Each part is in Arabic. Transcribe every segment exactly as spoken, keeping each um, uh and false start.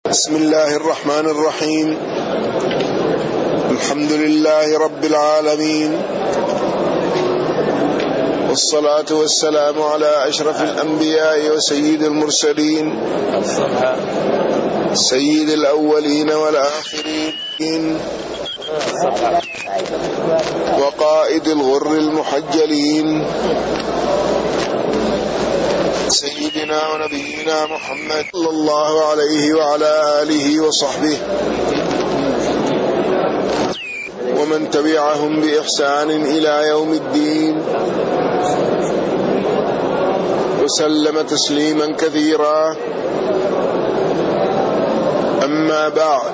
بسم الله الرحمن الرحيم. الحمد لله رب العالمين، والصلاة والسلام على أشرف الأنبياء وسيد المرسلين، سيد الأولين والآخرين، وقائد الغر المحجلين، سيدنا ونبينا محمد صلى الله عليه وعلى آله وصحبه ومن تبعهم بإحسان إلى يوم الدين، وسلم تسليما كثيرا. أما بعد،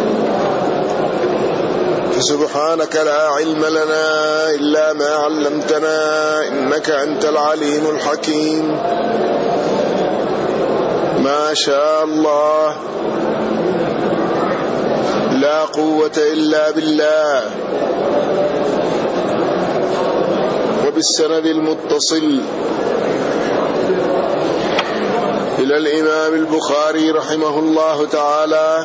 فسبحانك لا علم لنا إلا ما علمتنا، إنك أنت العليم الحكيم. ما شاء الله، لا قوة إلا بالله. وبالسند المتصل إلى الإمام البخاري رحمه الله تعالى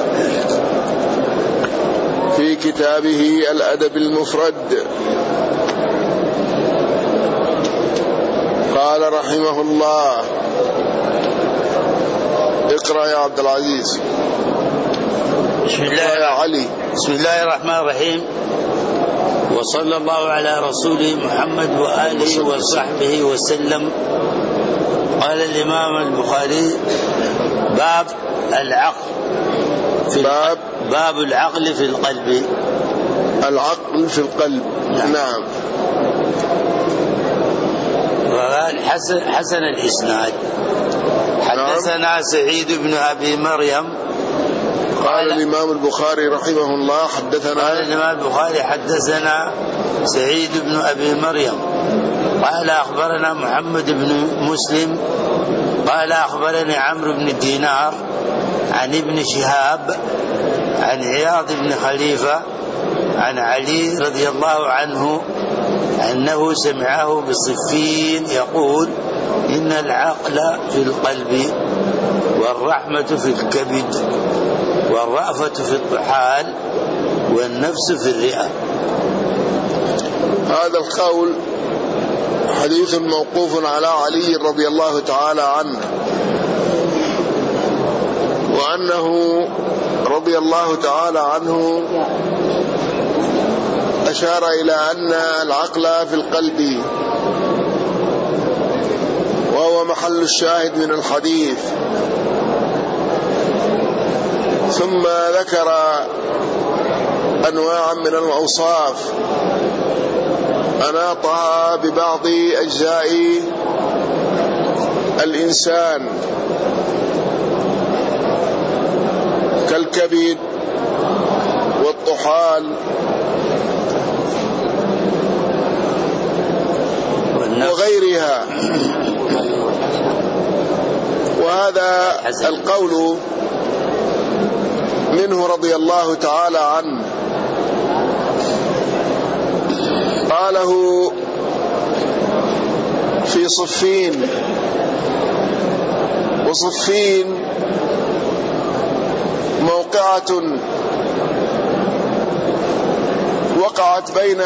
في كتابه الأدب المفرد، قال رحمه الله: اقرأ يا عبد العزيز. بسم الله يا علي. بسم الله الرحمن الرحيم، وصلى الله على رسوله محمد وآله وصحبه وسلم. قال الإمام البخاري: باب العقل في باب باب العقل في القلب. العقل في القلب. نعم, نعم. وقال حسن, حسن الإسناد. حدثنا نعم. سعيد بن أبي مريم. قال الإمام البخاري رحمه الله: حدثنا قال الإمام البخاري: حدثنا سعيد بن أبي مريم قال أخبرنا محمد بن مسلم قال أخبرني عمرو بن دينار عن ابن شهاب عن عياض بن خليفة عن علي رضي الله عنه أنه سمعه بصفين يقول: إن العقل في القلب، والرحمة في الكبد، والرأفة في الطحال، والنفس في الرئة. هذا القول حديث موقوف على علي رضي الله تعالى عنه، وأنه رضي الله تعالى عنه أشار إلى أن العقل في القلب، وهو محل الشاهد من الحديث. ثم ذكر أنواعا من الأوصاف أناطها ببعض أجزاء الإنسان كالكبد والطحال وغيرها. وهذا القول منه رضي الله تعالى عنه، قاله في صفين. وصفين موقعة وقعت بين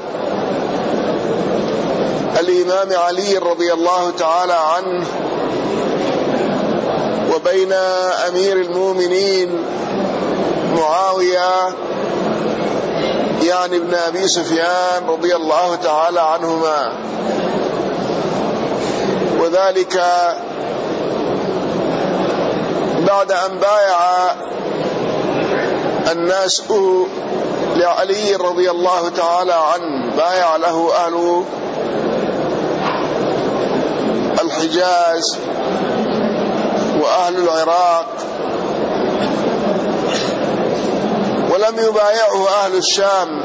الإمام علي رضي الله تعالى عنه وبين أمير المؤمنين معاوية يعني ابن أبي سفيان رضي الله تعالى عنهما، وذلك بعد أن بايع الناس لعلي رضي الله تعالى عنه، بايع له أهل الحجاز وأهل العراق، ولم يبايعه أهل الشام،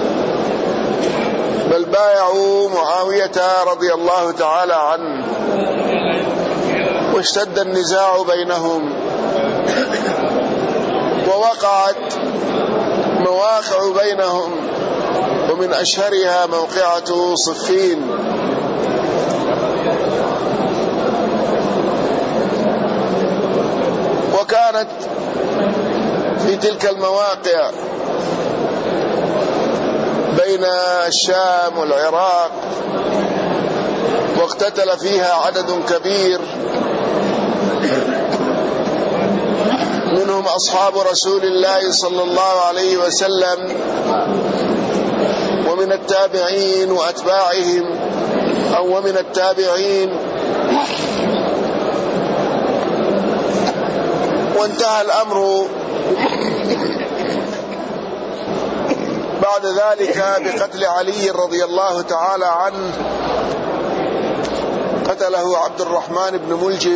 بل بايعوا معاوية رضي الله تعالى عنه، واشتد النزاع بينهم، ووقعت مواقع بينهم، ومن أشهرها موقعة صفين. وكان كانت في تلك المواقع بين الشام والعراق، واقتتل فيها عدد كبير منهم أصحاب رسول الله صلى الله عليه وسلم ومن التابعين وأتباعهم أو ومن التابعين، وانتهى الأمر بعد ذلك بقتل علي رضي الله تعالى عنه. قتله عبد الرحمن بن ملجم،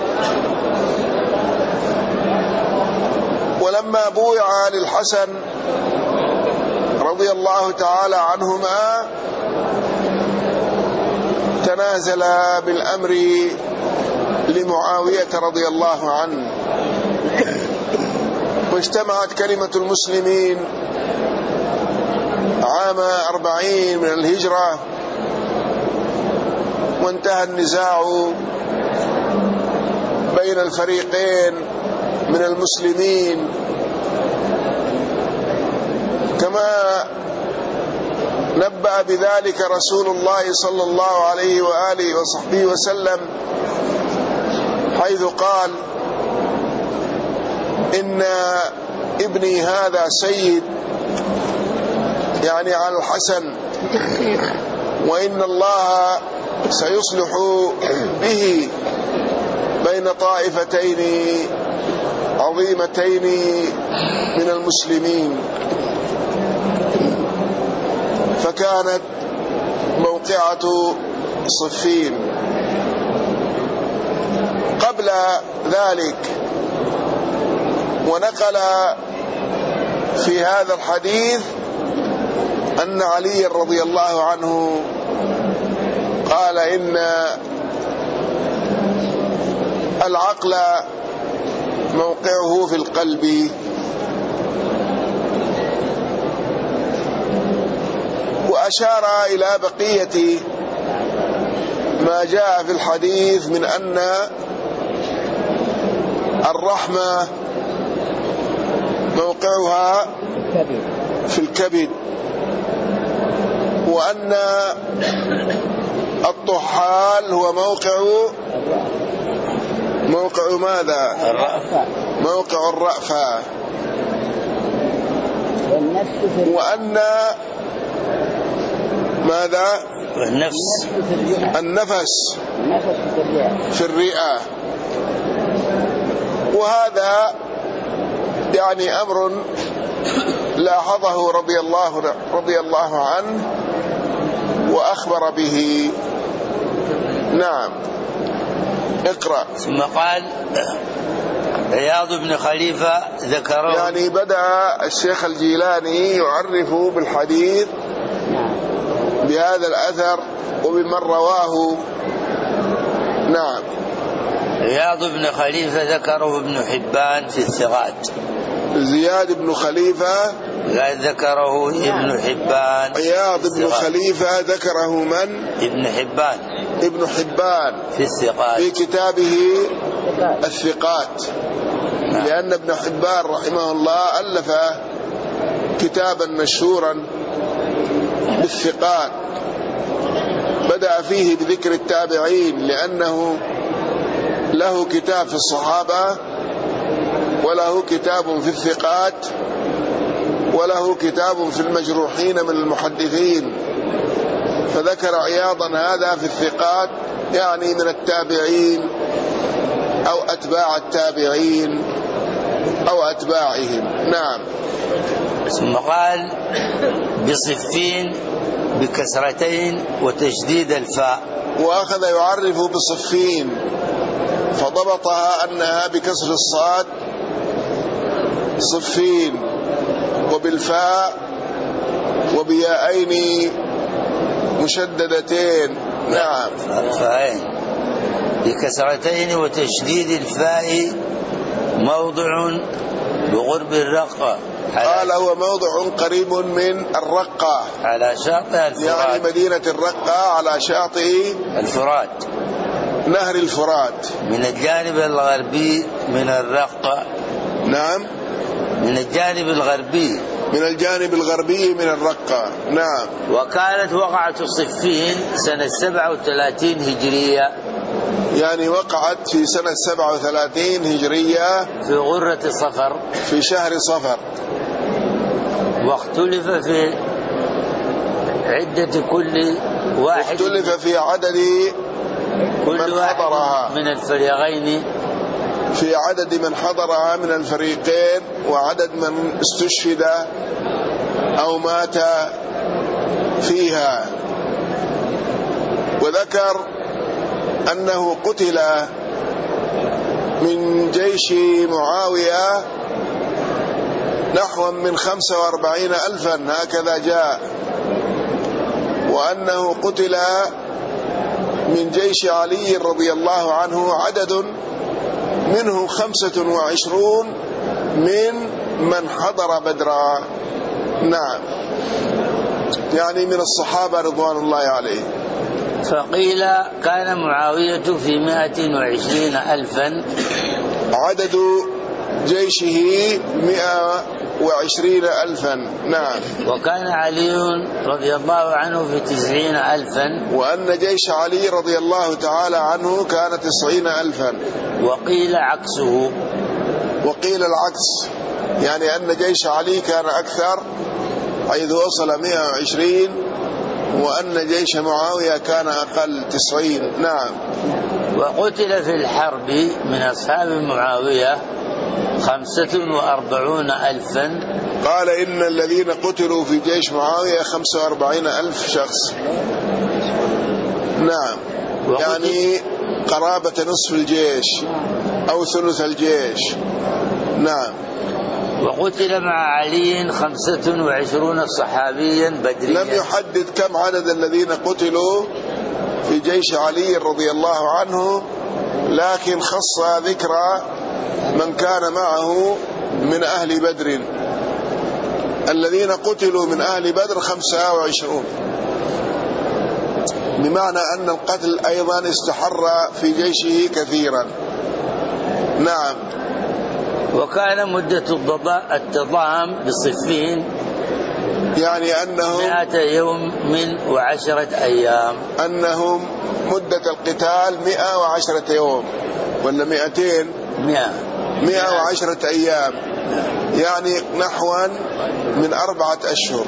ولما بويع للحسن رضي الله تعالى عنهما تنازل بالأمر لمعاوية رضي الله عنه، واجتمعت كلمة المسلمين عام أربعين من الهجرة، وانتهى النزاع بين الفريقين من المسلمين، كما نبأ بذلك رسول الله صلى الله عليه وآله وصحبه وسلم، حيث قال: إن ابني هذا سيد، يعني على الحسن، وإن الله سيصلح به بين طائفتين عظيمتين من المسلمين. فكانت موقعة صفين. قبل ذلك ونقل في هذا الحديث أن علي رضي الله عنه قال: إن العقل موقعه في القلب. وأشار إلى بقية ما جاء في الحديث من أن الرحمة موقعها في الكبد، وأن الطحال هو موقع موقع ماذا؟ موقع الرأفة. وأن ماذا؟ النفس النفس في الرئة. وهذا يعني أمر لاحظه رضي الله رضي الله عنه وأخبر به. نعم، اقرأ. ثم قال: عياض بن خليفة ذكره، يعني بدأ الشيخ الجيلاني يعرف بالحديث بهذا الأثر وبمن رواه. نعم. عياض بن خليفة ذكره ابن حبان في الثقات. زياد بن خليفة ذكره ابن حبان. عياض بن خليفة ذكره من؟ ابن حبان. ابن حبان في الثقات، في كتابه الثقات. نعم. لأن ابن حبان رحمه الله ألف كتابا مشهورا بالثقات، بدأ فيه بذكر التابعين، لأنه له كتاب في الصحابة، وله كتاب في الثقات، وله كتاب في المجروحين من المحدثين. فذكر عياضا هذا في الثقات، يعني من التابعين أو أتباع التابعين أو أتباعهم. نعم. ثم قال: بصفين بكسرتين وتشديد الفاء. وأخذ يعرف بصفين، فضبطها أنها بكسر الصاد صفين، وبالفاء وبيائين مشددتين. نعم. فاءين بكسرتين وتشديد الفاء موضع بغرب الرقة. قال: هو موضع قريب من الرقة، على شاطئ الفرات، يعني مدينة الرقة على شاطئ الفرات، نهر الفرات، من الجانب الغربي من الرقة نعم. من الجانب الغربي من الجانب الغربي من الرقة. نعم. وكانت وقعة صفين سنة سبعة وثلاثين هجرية، يعني وقعت في سنة سبعة وثلاثين هجرية في غرة صفر، في شهر صفر. واختلف في عدة كل واحد واختلف في عدد كل من واحد حضرها من الفريقين في عدد من حضرها من الفريقين وعدد من استشهد أو مات فيها. وذكر أنه قتل من جيش معاوية نحو من خمسة وأربعين ألفا هكذا جاء، وأنه قتل من جيش علي رضي الله عنه عدد منه خمسة وعشرون من من حضر بدرا. نعم، يعني من الصحابة رضوان الله عليهم. فقيل كان معاوية في مائة وعشرين ألفا، عدد جيشه مئة وعشرين ألفا. نعم. وكان علي رضي الله عنه في تسعين ألفا، وأن جيش علي رضي الله تعالى عنه كان تسعين ألفا. وقيل عكسه، وقيل العكس، يعني أن جيش علي كان أكثر حيث وصل مئة وعشرين، وأن جيش معاوية كان أقل تسعين. نعم. وقتل في الحرب من أصحاب معاوية خمسة وأربعون ألفا. قال إن الذين قتلوا في جيش معاوية خمسة وأربعين ألف شخص. نعم، يعني قرابة نصف الجيش أو ثلث الجيش. نعم. وقتل مع علي خمسة وعشرون صحابيا بدريا. لم يحدد كم عدد الذين قتلوا في جيش علي رضي الله عنه، لكن خص ذكر من كان معه من أهل بدر. الذين قتلوا من أهل بدر خمسة وعشرون، بمعنى أن القتل أيضا استحر في جيشه كثيرا. نعم. وكان مدة التضام بصفين يعني أنهم مئة يوم من وعشرة أيام، أنهم مدة القتال مئة وعشرة يوم ولا مئتين مئة مئة وعشرة أيام، يعني نحوا من أربعة أشهر.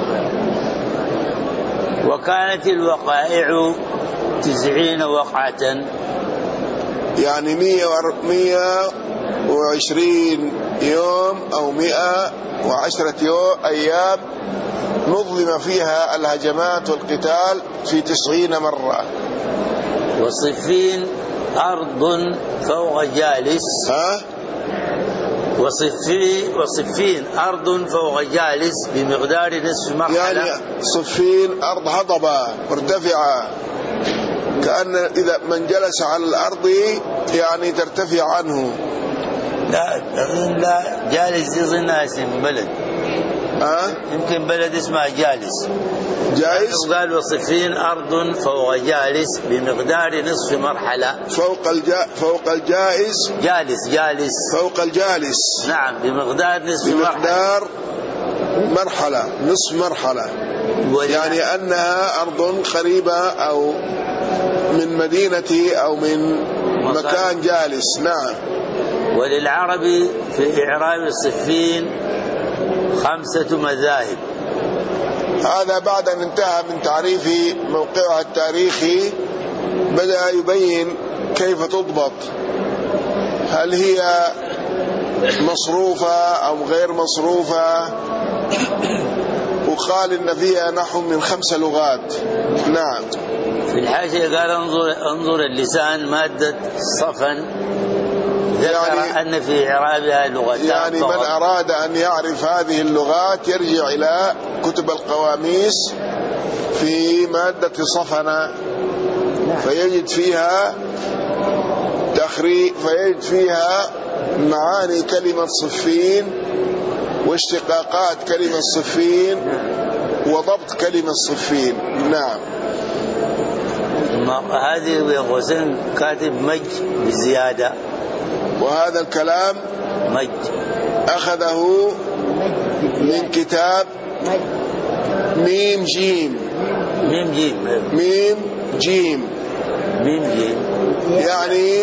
وكانت الوقائع تسعين وقعة، يعني مئة وعشرين يوم أو مئة وعشرة يوم أيام نظم فيها الهجمات والقتال في تسعين مرة. وصفين أرض فوق جالس. ها؟ وصفين وصفين أرض فوق جالس بمقدار نصف مرحلة. يعني صفين أرض هضبة مرتفعة، كأن إذا من جلس على الأرض يعني ترتفع عنه. لا لا، جالس يظنها اسم بلد. ها؟ يمكن بلد اسمها جالس. جائز. قال وصفين أرض فوق جالس بمقدار نصف مرحلة. فوق الجا فوق الجائز. جالس جالس فوق الجالس. نعم، بمقدار نصف بمقدار مرحلة، نصف مرحلة. يعني أنها أرض قريبة أو من مدينة أو من مكان جالس. نعم. وللعرب في إعراب الصفين خمسة مذاهب. هذا بعد أن انتهى من تعريف موقعها التاريخي بدأ يبين كيف تضبط، هل هي مصروفة أو غير مصروفة، وقال إن فيها نحو من خمس لغات. نعم. في الحاشية قال انظر, انظر اللسان مادة صفا، ذكر يعني أن في إعرابها لغتان. يعني من أراد أن يعرف هذه اللغات يرجع إلى كتب القواميس في مادة صفنا، فيجد فيها تخريج، فيجد فيها معاني كلمة صفين واشتقاقات كلمة صفين وضبط كلمة صفين. نعم. هذه بقوسين كاتب مج بزيادة، وهذا الكلام مج أخذه من كتاب ميم جيم. ميم جيم ميم جيم ميم جيم يعني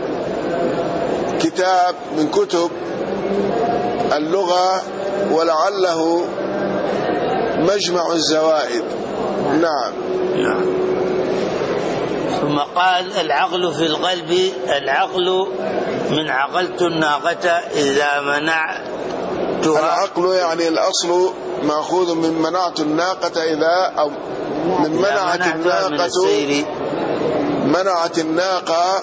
كتاب من كتب اللغة، ولعله مجمع الزوائد. نعم. نعم. ثم قال العقل في القلب، العقل من عقلت الناقة إذا منعتها. العقل يعني الأصل مأخوذ من منعت الناقة إذا، أو من منعت الناقة، منعت الناقة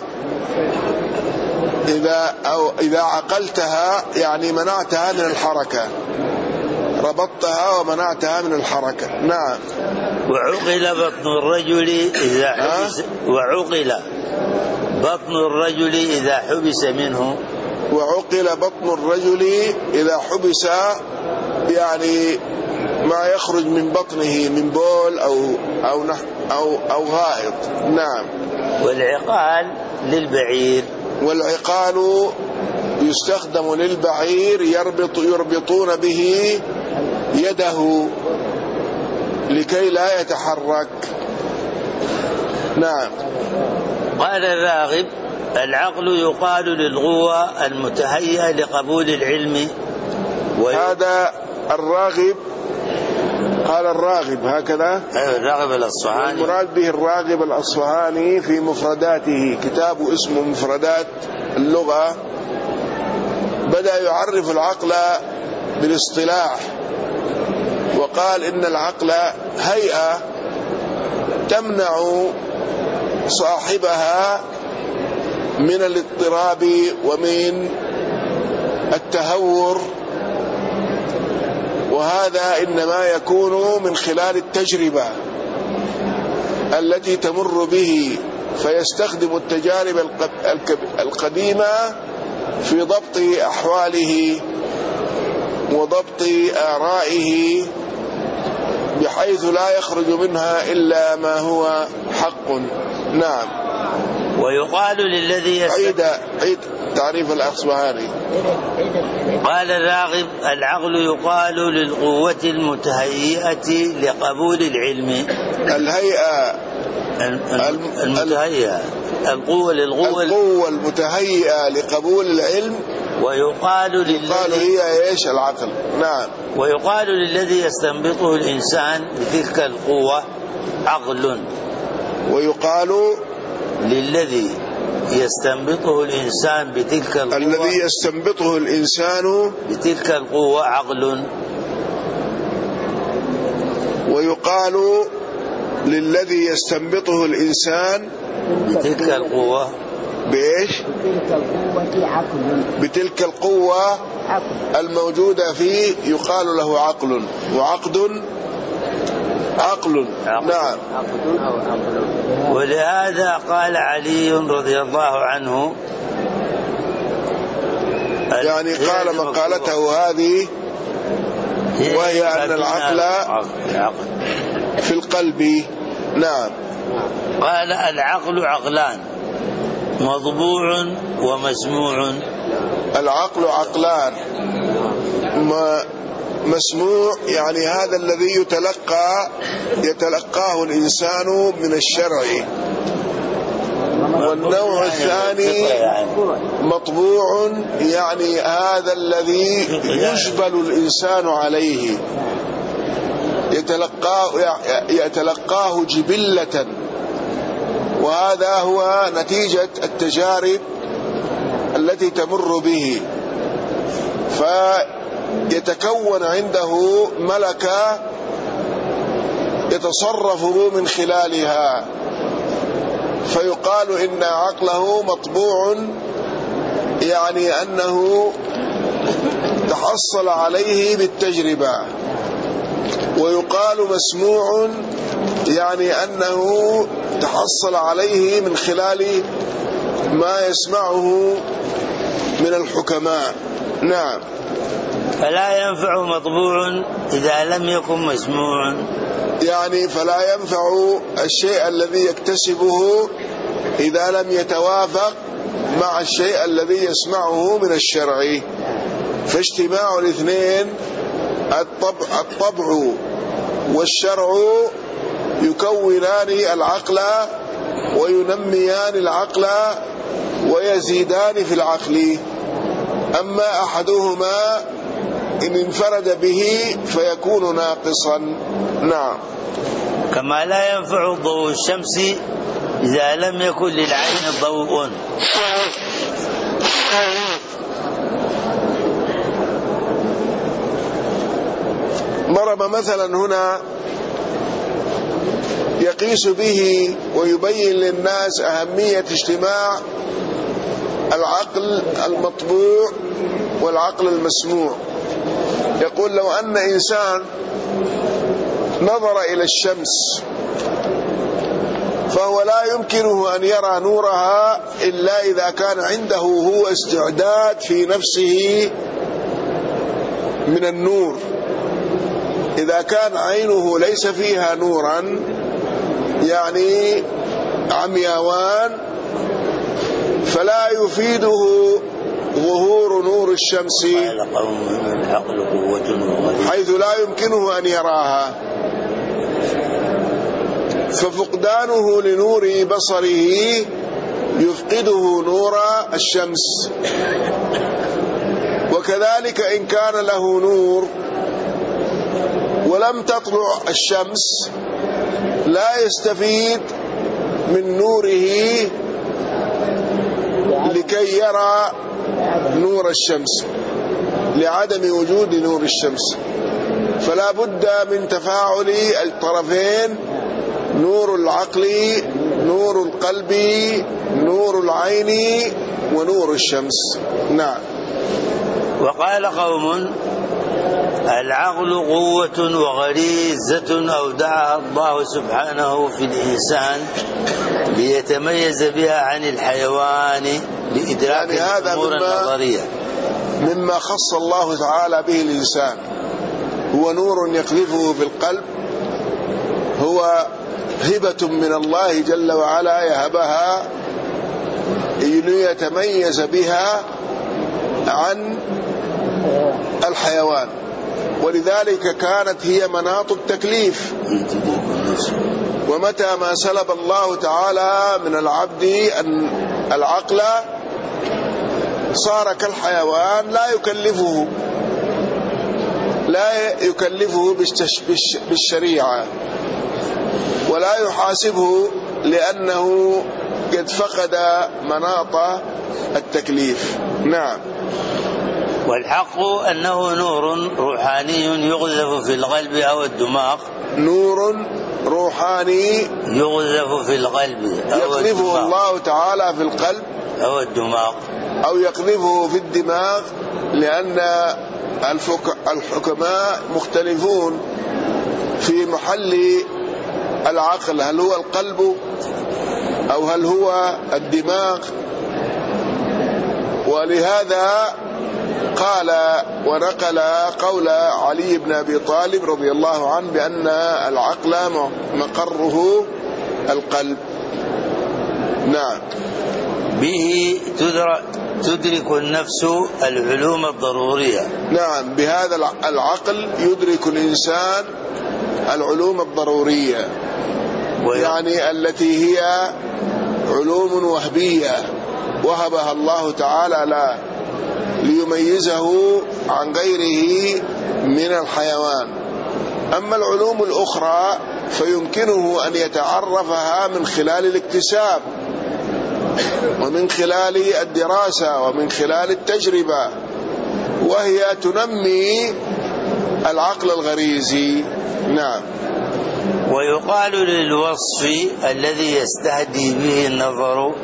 إذا، أو إذا عقلتها يعني منعتها من الحركة، ربطتها ومنعتها من الحركة. نعم. وعقل بطن الرجل إذا حبس، وعقل بطن الرجل إذا حبس منه. وعقل بطن الرجل إذا حبس يعني ما يخرج من بطنه من بول أو أو أو أو غائط. نعم. والعقال للبعير، والعقال يستخدم للبعير يربط يربطون به يده لكي لا يتحرك. نعم. قال الراغب العقل يقال للقوة المتهيئة لقبول العلم. هذا الراغب، قال الراغب هكذا، الراغب الأصفهاني، المراد به الراغب الأصفهاني في مفرداته، كتاب اسمه مفردات اللغة، بدأ يعرف العقل بالاصطلاح، وقال إن العقل هيئة تمنع صاحبها من الاضطراب ومن التهور، وهذا إنما يكون من خلال التجربة التي تمر به، فيستخدم التجارب القديمة في ضبط أحواله وضبط آرائه بحيث لا يخرج منها إلا ما هو حق. نعم. ويقال للذي عيد عيد تعريف الأصبهاني. قال الراغب العقل يقال للقوة المتهيئة لقبول العلم. الهيئة المتهيئة، القوة للقوة، القوة المتهيئة لقبول العلم. ويقال للذي، يقال هي ايش؟ العقل. نعم. ويقال للذي يستنبطه الإنسان بتلك القوة عقل. ويقال للذي يستنبطه الإنسان بتلك القوة، الذي يستنبطه الإنسان بتلك القوة عقل. ويقال للذي يستنبطه الإنسان بتلك القوة بإيش؟ بتلك القوة عقل. بتلك القوة عقل الموجودة فيه يقال له عقل، وعقد عقل. عقل. نعم. عقل أو عقل. ولهذا قال علي رضي الله عنه، يعني قال مقالته هذه، وهي أن العقل في القلب. نعم. قال العقل عقلان، مطبوع ومسموع. العقل عقلان، ما مسموع يعني هذا الذي يتلقى يتلقاه الإنسان من الشرع، والنوع الثاني مطبوع يعني هذا الذي يجبل الإنسان عليه، يتلقاه يتلقاه جبلة، وهذا هو نتيجة التجارب التي تمر به، فيتكون عنده ملكة يتصرف من خلالها، فيقال إن عقله مطبوع يعني أنه تحصل عليه بالتجربة، ويقال مسموع يعني أنه تحصل عليه من خلال ما يسمعه من الحكماء. نعم. فلا ينفع مطبوع إذا لم يكن مسموع، يعني فلا ينفع الشيء الذي يكتسبه إذا لم يتوافق مع الشيء الذي يسمعه من الشرع. فاجتماع الاثنين الطبع, الطبع والشرع يكونان العقل وينميان العقل ويزيدان في العقل. أما أحدهما إن انفرد به فيكون ناقصا. نعم. كما لا ينفع ضوء الشمس إذا لم يكن للعين ضوء. ضرب مثلا هنا يقيس به ويبين للناس أهمية اجتماع العقل المطبوع والعقل المسموع. يقول لو أن إنسان نظر إلى الشمس فهو لا يمكنه أن يرى نورها إلا إذا كان عنده هو استعداد في نفسه من النور. إذا كان عينه ليس فيها نورا يعني عمياوان فلا يفيده ظهور نور الشمس حيث لا يمكنه أن يراها، ففقدانه لنور بصره يفقده نور الشمس. وكذلك إن كان له نور ولم تطلع الشمس لا يستفيد من نوره لكي يرى نور الشمس لعدم وجود نور الشمس. فلا بد من تفاعل الطرفين، نور العقل، نور القلب، نور العين، ونور الشمس. نعم. وقال قوم العقل قوة وغريزة أودعها الله سبحانه في الإنسان ليتميز بها عن الحيوان لإدراك يعني الأمور النظرية. مما خص الله تعالى به الإنسان هو نور يقذفه في القلب، هو هبة من الله جل وعلا يهبها ليتميز بها عن الحيوان. ولذلك كانت هي مناط التكليف. ومتى ما سلب الله تعالى من العبد العقل صار كالحيوان لا يكلفه لا يكلفه بالشريعة ولا يحاسبه لأنه قد فقد مناط التكليف. نعم. والحق أنه نور روحاني يغذف في القلب أو الدماغ. نور روحاني يغذف في القلب يقذفه الله تعالى في القلب أو الدماغ أو يقذفه في الدماغ، لأن الحكماء مختلفون في محل العقل، هل هو القلب أو هل هو الدماغ. ولهذا قال ونقل قول علي بن أبي طالب رضي الله عنه بأن العقل مقره القلب. نعم. به تدرك النفس العلوم الضرورية. نعم، بهذا العقل يدرك الإنسان العلوم الضرورية، يعني التي هي علوم وهبية وهبها الله تعالى له ليميزه عن غيره من الحيوان. أما العلوم الأخرى فيمكنه أن يتعرفها من خلال الاكتساب ومن خلال الدراسة ومن خلال التجربة، وهي تنمي العقل الغريزي. نعم. ويقال للوصف الذي يستهدي به النظر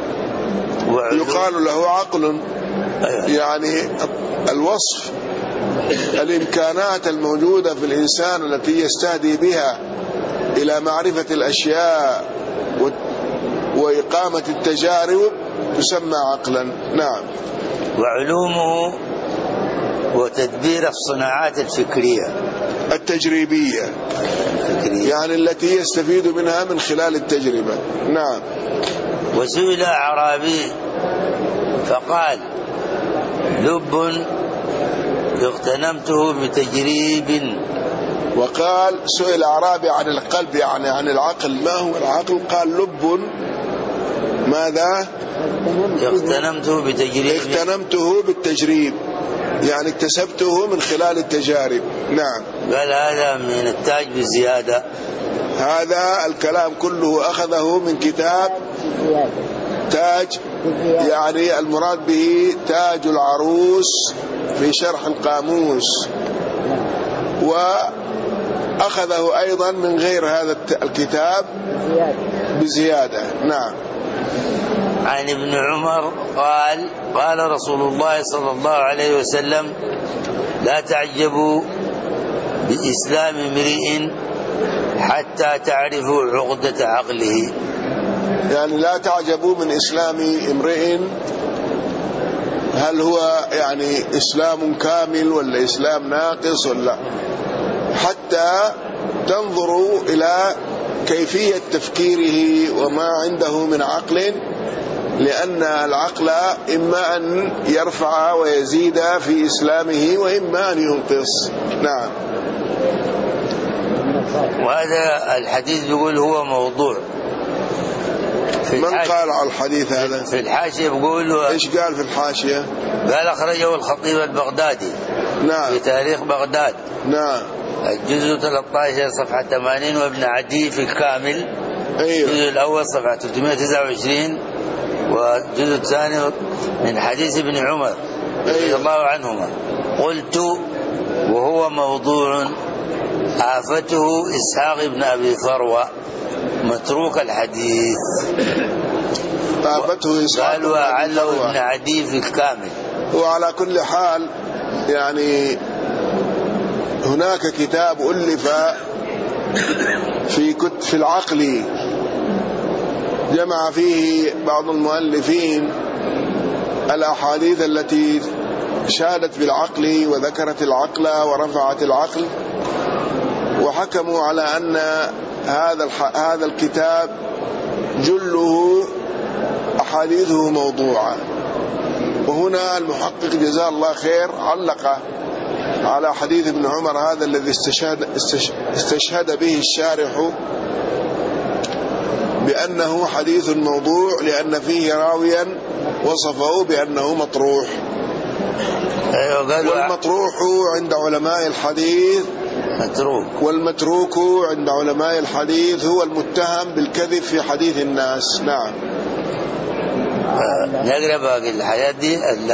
يقال له عقل، يعني الوصف الإمكانات الموجودة في الإنسان التي يستهدي بها إلى معرفة الأشياء وإقامة التجارب تسمى عقلا. نعم. وعلومه وتدبير الصناعات الفكرية التجريبية يعني التي يستفيد منها من خلال التجربة. نعم. وسئل أعرابي فقال لب اغتنمته بتجريب. وقال سئل أعرابي عن القلب يعني عن العقل، ما هو العقل؟ قال لب ماذا؟ اغتنمته بتجريب. اغتنمته بالتجريب يعني اكتسبته من خلال التجارب. نعم. قال هذا من التاج بزيادة. هذا الكلام كله أخذه من كتاب تاج، يعني المراد به تاج العروس في شرح القاموس، وأخذه أيضا من غير هذا الكتاب بزيادة. نعم. عن ابن عمر قال قال رسول الله صلى الله عليه وسلم لا تعجبوا بإسلام امرئ حتى تعرفوا عقدة عقله. يعني لا تعجبوا من إسلام امرئ، هل هو يعني إسلام كامل ولا إسلام ناقص ولا، حتى تنظروا إلى كيفية تفكيره وما عنده من عقل، لأن العقل إما أن يرفع ويزيد في إسلامه وإما أن ينقص. نعم. وهذا الحديث يقول هو موضوع. من قال على الحديث هذا؟ في الحاشية بيقول. إيش قال في الحاشية؟ قال أخرجه الخطيب البغدادي. نعم. في تاريخ بغداد. نعم. الجزء ثلاثة عشر صفحة ثمانين، وابن عدي في الكامل. أيوه. الجزء الأول صفحة ثلاثمائة وتسعة وعشرين، والجزء الثاني من حديث ابن عمر رضي أيوه. الله عنهما. قلت وهو موضوع آفته إسحاق بن أبي فروة متروك الحديث. آفته إسحاق. قال وعله ابن عدي في الكامل. وعلى كل حال يعني هناك كتاب ألف في كتب في العقل، جمع فيه بعض المؤلفين الأحاديث التي شادت بالعقل وذكرت العقل ورفعت العقل، وحكموا على أن هذا هذا الكتاب جله أحاديثه موضوعة. وهنا المحقق جزاه الله خير علق على حديث ابن عمر هذا الذي استشهد, استشهد به الشارح بأنه حديث موضوع، لأن فيه راويا وصفه بأنه مطروح. والمطروح عند علماء الحديث متروك، والمتروك عند علماء الحديث هو المتهم بالكذب في حديث الناس. نعم. نقرأ باقي الحياة دي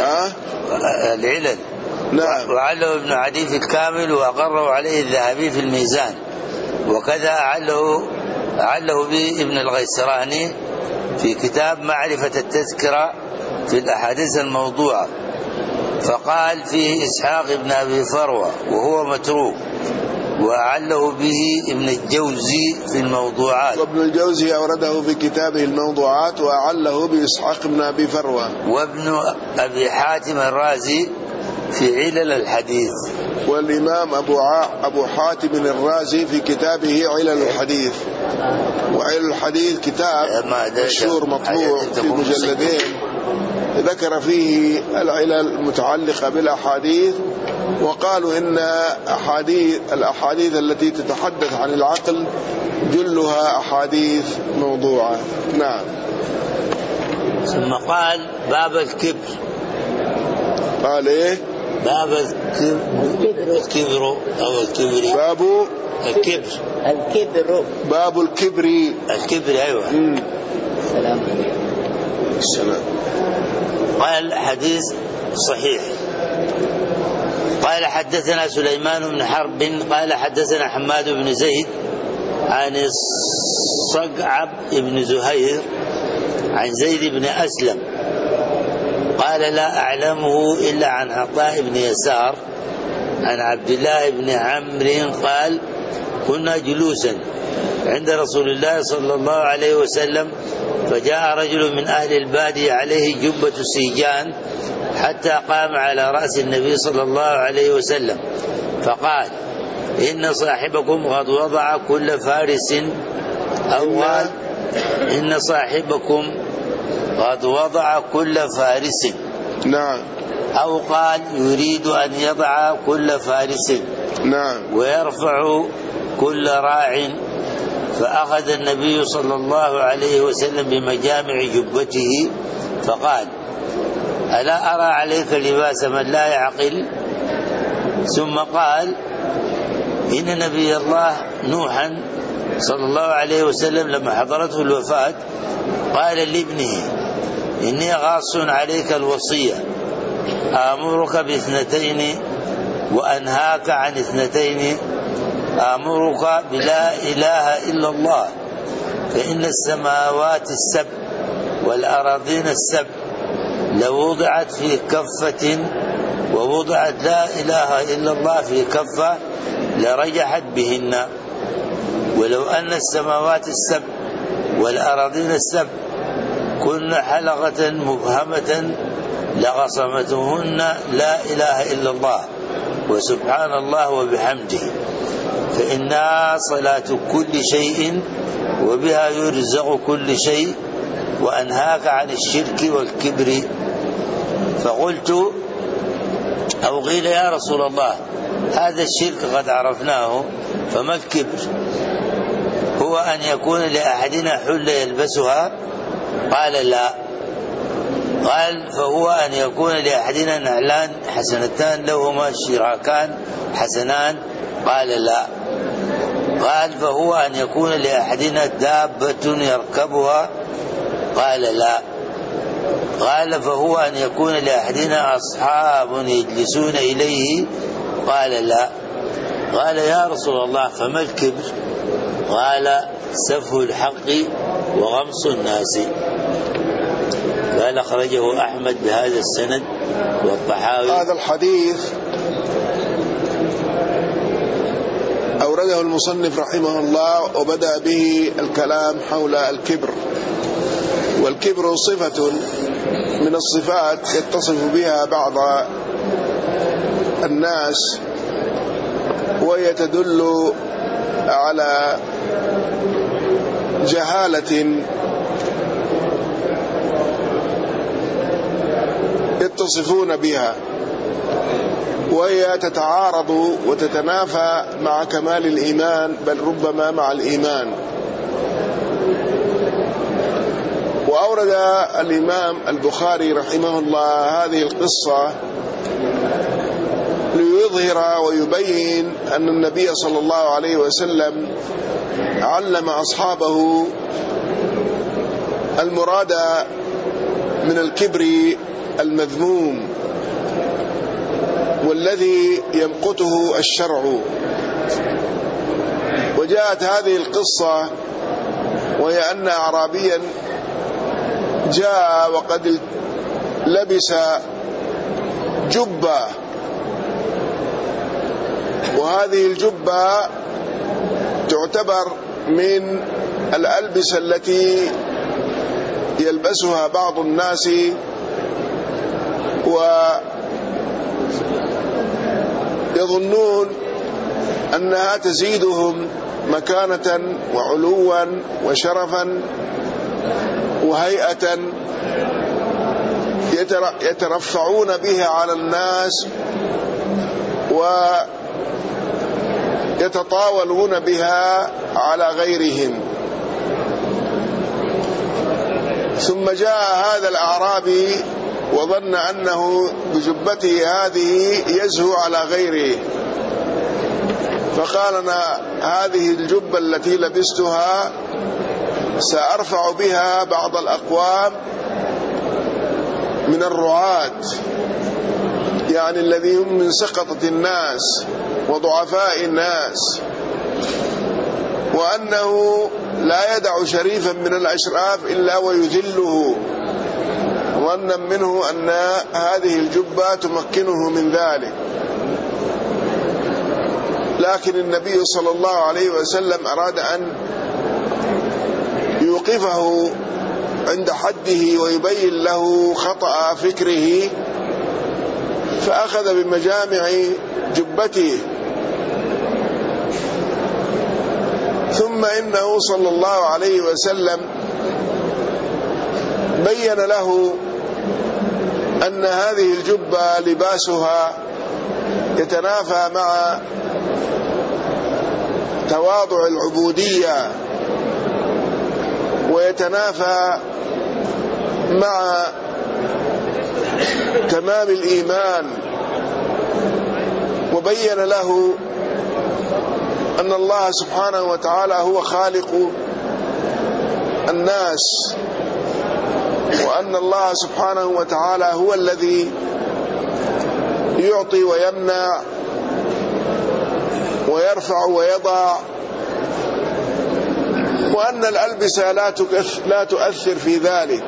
العلل. نعم. وعله ابن عدي في الكامل، وأقره عليه الذهبي في الميزان، وكذا أعله أعله به ابن الغيسراني في كتاب معرفة التذكرة في الأحاديث الموضوعة، فقال فيه إسحاق بن أبي فروة وهو متروك. وأعله به ابن الجوزي في الموضوعات، وابن الجوزي أورده في كتابه الموضوعات، وأعله بإسحاق بن أبي فروة. وابن أبي حاتم الرازي في علل الحديث. والإمام أبو أبو حاتم الرازي في كتابه علل الحديث. وعلل الحديث كتاب مشهور مطبوع في مجلدين، ذكر فيه العلل المتعلقة بالأحاديث، وقالوا إن أحاديث الأحاديث التي تتحدث عن العقل جلها أحاديث موضوعة. نعم. ثم قال باب الكبر. قال إيه؟ باب الكبر. الكبر أو الكبر. باب الكبر. الكبر. باب الكبر. الكبر. أيوة. مم. سلام. السلام. قال حديث صحيح. قال حدثنا سليمان بن حرب قال حدثنا حماد بن زيد عن الصقعب بن زهير عن زيد بن أسلم قال لا أعلمه إلا عن عطاء بن يسار عن عبد الله بن عمرو قال كنا جلوسا عند رسول الله صلى الله عليه وسلم، فجاء رجل من أهل البادية عليه جبة سيجان حتى قام على رأس النبي صلى الله عليه وسلم، فقال إن صاحبكم قد وضع كل فارس أو قال إن صاحبكم قد وضع كل فارس. نعم. أو قال يريد أن يضع كل فارس. نعم. ويرفع كل راع. فأخذ النبي صلى الله عليه وسلم بمجامع جبته فقال: ألا أرى عليك لباس من لا يعقل؟ ثم قال: إن نبي الله نوحا صلى الله عليه وسلم لما حضرته الوفاة قال لابنه: إني غاص عليك الوصية، آمرك باثنتين وأنهاك عن اثنتين، آمرك بلا إله إلا الله، فإن السماوات السبع والأراضين السبع لو وضعت في كفة ووضعت لا إله إلا الله في كفة لرجحت بهن، ولو أن السماوات السبع والأراضين السبع كن حلقة مبهمة لغصمتهن لا إله إلا الله وسبحان الله وبحمده، فإنها صلاة كل شيء وبها يرزق كل شيء، وأنهاك عن الشرك والكبر. فقلت أو قيل: يا رسول الله، هذا الشرك قد عرفناه، فما الكبر؟ هو أن يكون لأحدنا حلة يلبسها؟ قال: لا. قال: فهو أن يكون لأحدنا نعلان حسنتان لهما شراكان حسنان؟ قال: لا. قال: فهو أن يكون لأحدنا دابة يركبها؟ قال: لا. قال: فهو أن يكون لأحدنا أصحاب يجلسون إليه؟ قال: لا. قال: يا رسول الله، فما الكبر؟ قال: سفه الحق وغمص الناس. قال: أخرجه أحمد بهذا السند والطحاوي. هذا الحديث أورده المصنف رحمه الله وبدأ به الكلام حول الكبر. والكبر صفة من الصفات يتصف بها بعض الناس، وهي تدل على جهالة يتصفون بها، وهي تتعارض وتتنافى مع كمال الإيمان، بل ربما مع الإيمان. وأورد الإمام البخاري رحمه الله هذه القصة ليظهر ويبين أن النبي صلى الله عليه وسلم علم أصحابه المراد من الكبر المذموم والذي يمقته الشرع. وجاءت هذه القصة وهي أن أعرابيا جاء وقد لبس جبة، وهذه الجبة تعتبر من الألبسة التي يلبسها بعض الناس ويظنون أنها تزيدهم مكانة وعلوا وشرفا وهيئة يترفعون بها على الناس ويتطاولون بها على غيرهم. ثم جاء هذا الأعرابي وظن أنه بجبته هذه يزهو على غيره، فقال: أنا هذه الجبة التي لبستها سأرفع بها بعض الأقوام من الرعاة، يعني الذين هم من سقطة الناس وضعفاء الناس، وأنه لا يدع شريفا من الأشراف إلا ويذله، ظنا منه أن هذه الجبة تمكنه من ذلك. لكن النبي صلى الله عليه وسلم أراد أن يوقفه عند حده ويبين له خطأ فكره، فأخذ بمجامع جبته. ثم إنه صلى الله عليه وسلم بين له أن هذه الجبة لباسها يتنافى مع تواضع العبودية، ويتنافى مع تمام الإيمان، وبين له أن الله سبحانه وتعالى هو خالق الناس، وأن الله سبحانه وتعالى هو الذي يعطي ويمنع ويرفع ويضع، وأن الألبسة لا تؤثر في ذلك.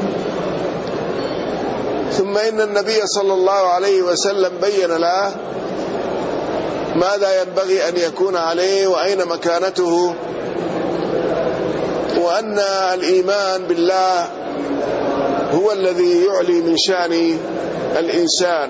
ثم إن النبي صلى الله عليه وسلم بين له ماذا ينبغي أن يكون عليه وأين مكانته، وأن الإيمان بالله هو الذي يعلي من شأن الإنسان.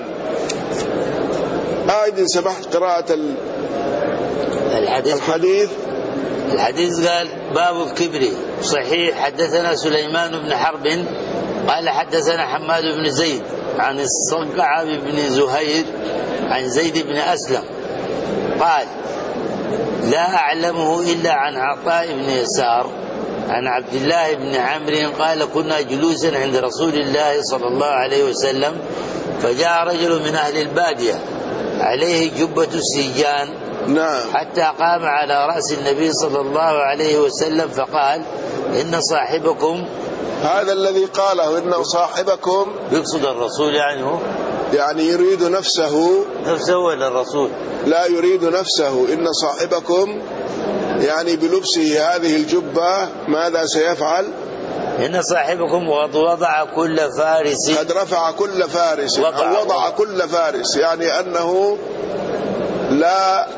أعد إن سمحت قراءة الحديث. الحديث الحديث قال: باب الكبر. صحيح. حدثنا سليمان بن حرب قال حدثنا حماد بن زيد عن الصقع بن زهير عن زيد بن أسلم قال: لا أعلمه إلا عن عطاء بن يسار عن عبد الله بن عمرو قال: كنا جلوسا عند رسول الله صلى الله عليه وسلم، فجاء رجل من أهل البادية عليه جبة السجان، نعم، حتى قام على رأس النبي صلى الله عليه وسلم فقال: إن صاحبكم، هذا الذي قاله إن صاحبكم يقصد الرسول، يعني هو يعني يريد نفسه نفسه ولا الرسول؟ لا، يريد نفسه. إن صاحبكم يعني بلبسه هذه الجبة ماذا سيفعل؟ إن صاحبكم قد وضع كل فارس، قد رفع كل فارس، وضع, أو وضع كل فارس، يعني أنه لا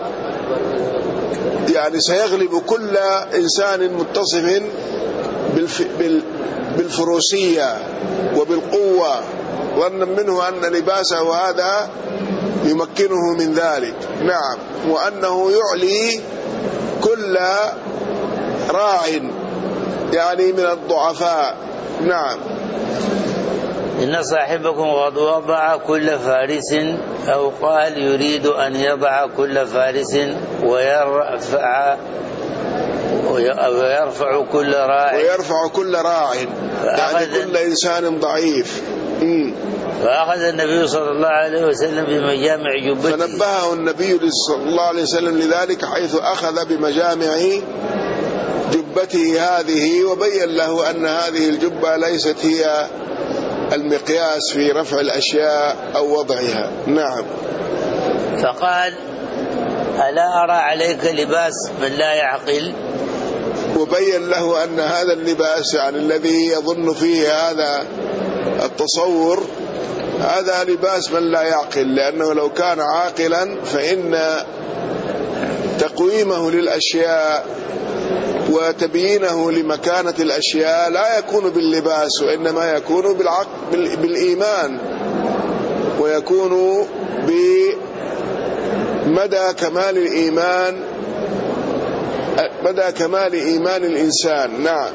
يعني سيغلب كل إنسان متصف بالف بالفروسية وبالقوة، وأن منه أن لباسه هذا يمكنه من ذلك. نعم، وأنه يعلي كل راع يعني من الضعفاء. نعم. إن صاحبكم قد وضع كل فارس، أو قال يريد أن يضع كل فارس ويرفع ويرفع كل راع ويرفع كل راع يعني كل إنسان ضعيف. مم. فأخذ النبي صلى الله عليه وسلم بمجامع جبته، فنبهه النبي صلى الله عليه وسلم لذلك، حيث أخذ بمجامع جبته هذه، وبين له أن هذه الجبة ليست هي المقياس في رفع الأشياء أو وضعها. نعم. فقال: ألا أرى عليك لباس من لا يعقل؟ وبين له أن هذا اللباس يعني الذي يظن فيه هذا التصور هذا لباس من لا يعقل، لأنه لو كان عاقلا فإن تقويمه للأشياء وتبيينه لمكانة الأشياء لا يكون باللباس، وإنما يكون بالعقل بالإيمان، ويكون بمدى كمال الإيمان، مدى كمال إيمان الإنسان. نعم.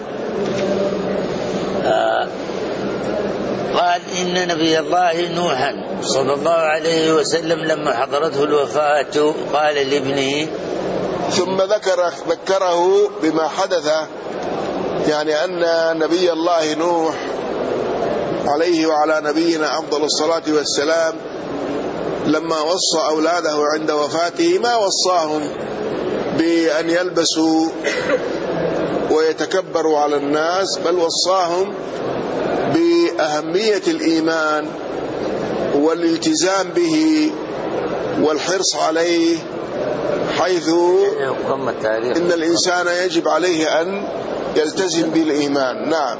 آه قال: إن نبي الله نوحا صلى الله عليه وسلم لما حضرته الوفاة قال لابنه، ثم ذكر ذكره بما حدث، يعني أن نبي الله نوح عليه وعلى نبينا أفضل الصلاة والسلام لما وصى أولاده عند وفاته ما وصاهم بأن يلبسوا ويتكبروا على الناس، بل وصاهم بأهمية الإيمان والالتزام به والحرص عليه، حيث إن الإنسان يجب عليه أن يلتزم بالإيمان. نعم.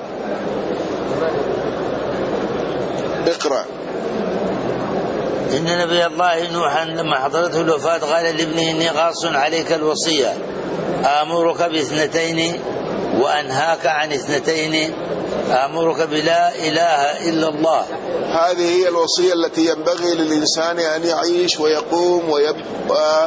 اقرأ. إن نبي الله نوحا لما حضرته الوفاة قال لابنه: إني قاص عليك الوصية، آمرك باثنتين وأنهاك عن اثنتين، آمرك بلا إله إلا الله. هذه هي الوصية التي ينبغي للإنسان أن يعيش ويقوم ويبقى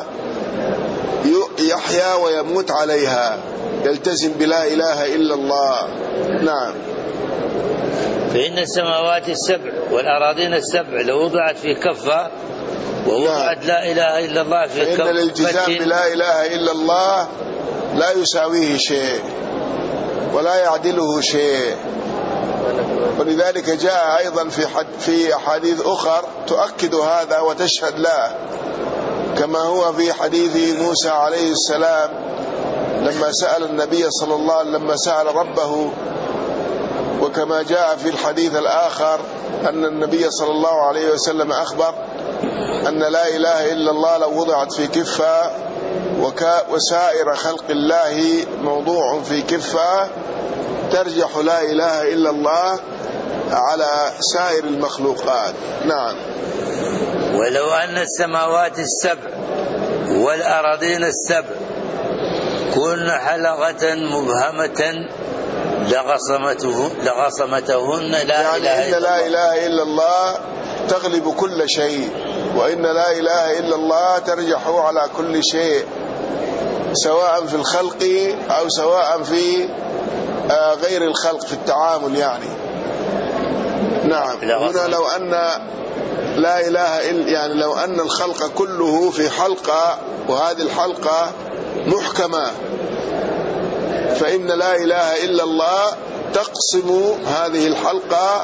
يحيا ويموت عليها، يلتزم بلا إله إلا الله. نعم. فإن السماوات السبع والأراضين السبع لو وضعت في كفة ووضعت لا إله إلا الله في كفة، فإن الالتزام بلا إله إلا الله لا يساويه شيء ولا يعدله شيء. ولذلك جاء أيضا في في أحاديث أخر تؤكد هذا وتشهد له، كما هو في حديث موسى عليه السلام لما سأل النبي صلى الله عليه وسلم، لما سأل ربه، وكما جاء في الحديث الآخر أن النبي صلى الله عليه وسلم أخبر أن لا إله إلا الله لو وضعت في كفة وسائر خلق الله موضوع في كفة ترجح لا إله إلا الله على سائر المخلوقات. نعم. ولو أن السماوات السبع والأراضين السبع كن حلقة مبهمة لغصمته لغصمتهن لا يعني إله إن لا إله إلا الله تغلب كل شيء، وإن لا إله إلا الله ترجح على كل شيء، سواء في الخلق أو سواء في غير الخلق في التعامل يعني. نعم. هنا لو أن لا إله إلا يعني لو أن الخلق كله في حلقة وهذه الحلقة محكمة، فإن لا إله إلا الله تقسم هذه الحلقة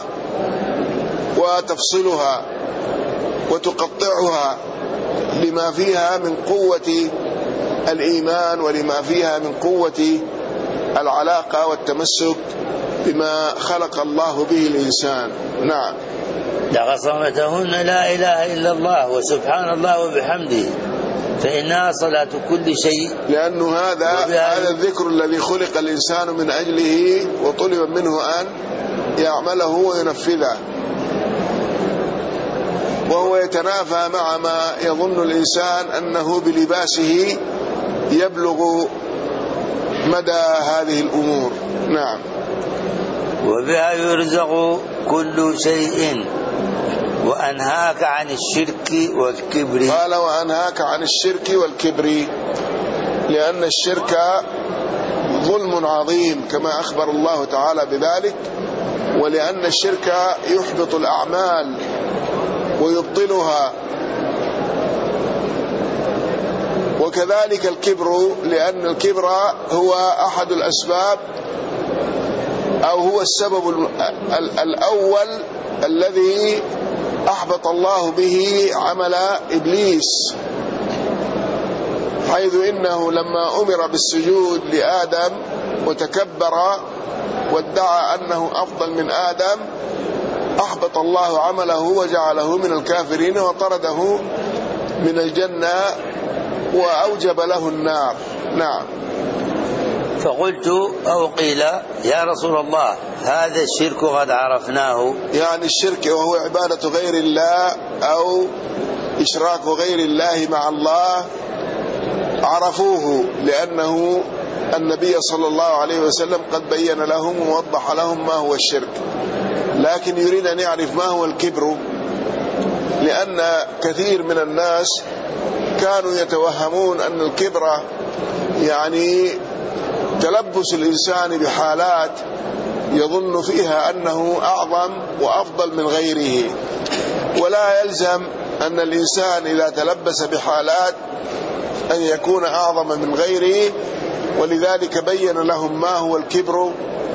وتفصلها وتقطعها لما فيها من قوة الإيمان ولما فيها من قوة العلاقة والتمسك بما خلق الله به الإنسان. نعم. لغصمتهن لا إله إلا الله وسبحان الله وبحمده فإنها صلاة كل شيء، لأنه هذا هذا الذكر الذي خلق الإنسان من أجله وطلب منه أن يعمله وينفذه، وهو يتنافى مع ما يظن الإنسان أنه بلباسه يبلغ مدى هذه الأمور. نعم. وبها يرزق كل شيء وأنهاك عن الشرك والكبر. قال وأنهاك عن الشرك والكبر، لأن الشرك ظلم عظيم كما أخبر الله تعالى بذلك، ولأن الشرك يحبط الأعمال ويبطلها، وكذلك الكبر، لأن الكبر هو أحد الأسباب أو هو السبب الأول الذي أحبط الله به عمل إبليس، حيث إنه لما أمر بالسجود لآدم وتكبر وادعى أنه أفضل من آدم أحبط الله عمله وجعله من الكافرين وطرده من الجنة وأوجب له النار. نعم. فقلت أو قيل يا رسول الله هذا الشرك قد عرفناه، يعني الشرك وهو عبادة غير الله أو إشراك غير الله مع الله عرفوه، لأنه النبي صلى الله عليه وسلم قد بين لهم ووضح لهم ما هو الشرك، لكن يريد أن يعرف ما هو الكبر، لأن كثير من الناس كانوا يتوهمون أن الكبر يعني تلبس الإنسان بحالات يظن فيها أنه أعظم وأفضل من غيره، ولا يلزم أن الإنسان إذا تلبس بحالات أن يكون أعظم من غيره. ولذلك بين لهم ما هو الكبر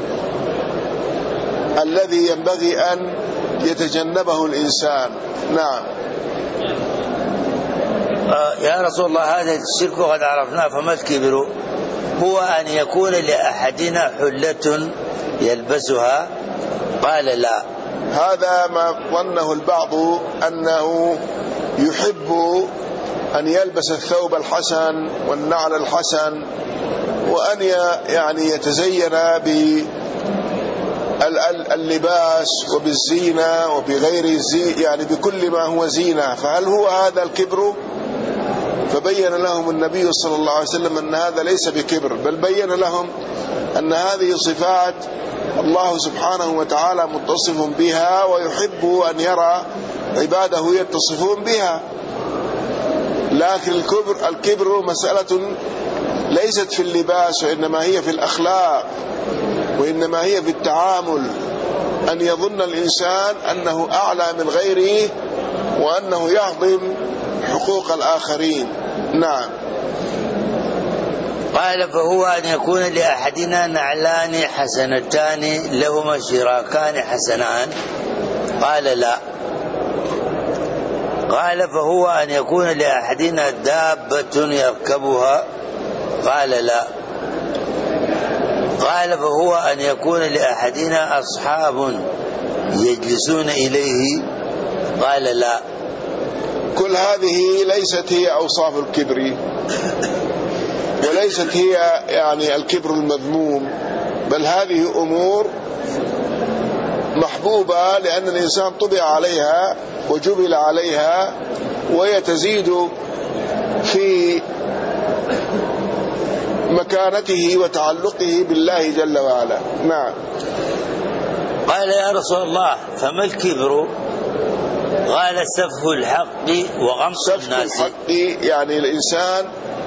الذي ينبغي أن يتجنبه الإنسان. نعم. يا رسول الله هذا الشرك قد عرفناه فما الكبر؟ هو أن يكون لأحدنا حلة يلبسها؟ قال لا. هذا ما ظنه البعض أنه يحب أن يلبس الثوب الحسن والنعل الحسن، وأن يعني يتزين باللباس وبالزينة وبغير الزينة، يعني بكل ما هو زينة، فهل هو هذا الكبر؟ فبين لهم النبي صلى الله عليه وسلم أن هذا ليس بكبر، بل بين لهم أن هذه صفات الله سبحانه وتعالى متصف بها ويحب أن يرى عباده يتصفون بها. لكن الكبر, الكبر مسألة ليست في اللباس، وإنما هي في الأخلاق، وإنما هي في التعامل، أن يظن الإنسان أنه أعلى من غيره وأنه يهضم حقوق الآخرين. نعم. قال فهو أن يكون لأحدنا نعلان حسنتان لهما شراكان حسنان. قال لا. قال فهو أن يكون لأحدنا دابة يركبها. قال لا. قال فهو أن يكون لأحدنا أصحاب يجلسون إليه. قال لا. كل هذه ليست هي أوصاف الكبر، وليست هي يعني الكبر المذموم، بل هذه أمور محبوبة لأن الإنسان طبع عليها وجبل عليها، وهي تزيد في مكانته وتعلقه بالله جل وعلا. نعم. قال يا رسول الله فما الكبر؟ قال سفه الحق وغمط الناس. سفه الحق يعني الإنسان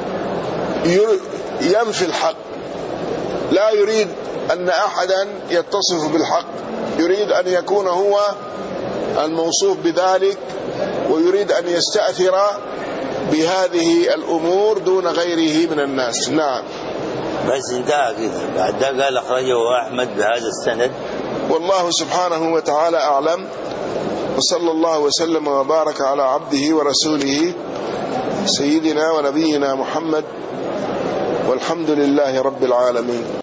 ينفي الحق، لا يريد أن أحدا يتصف بالحق، يريد أن يكون هو الموصوف بذلك، ويريد أن يستأثر بهذه الأمور دون غيره من الناس. نعم. بس انتهى كذا. بعد ذلك قال أخرجه أحمد بهذا السند. والله سبحانه وتعالى أعلم، وصلى الله وسلم وبارك على عبده ورسوله سيدنا ونبينا محمد، والحمد لله رب العالمين.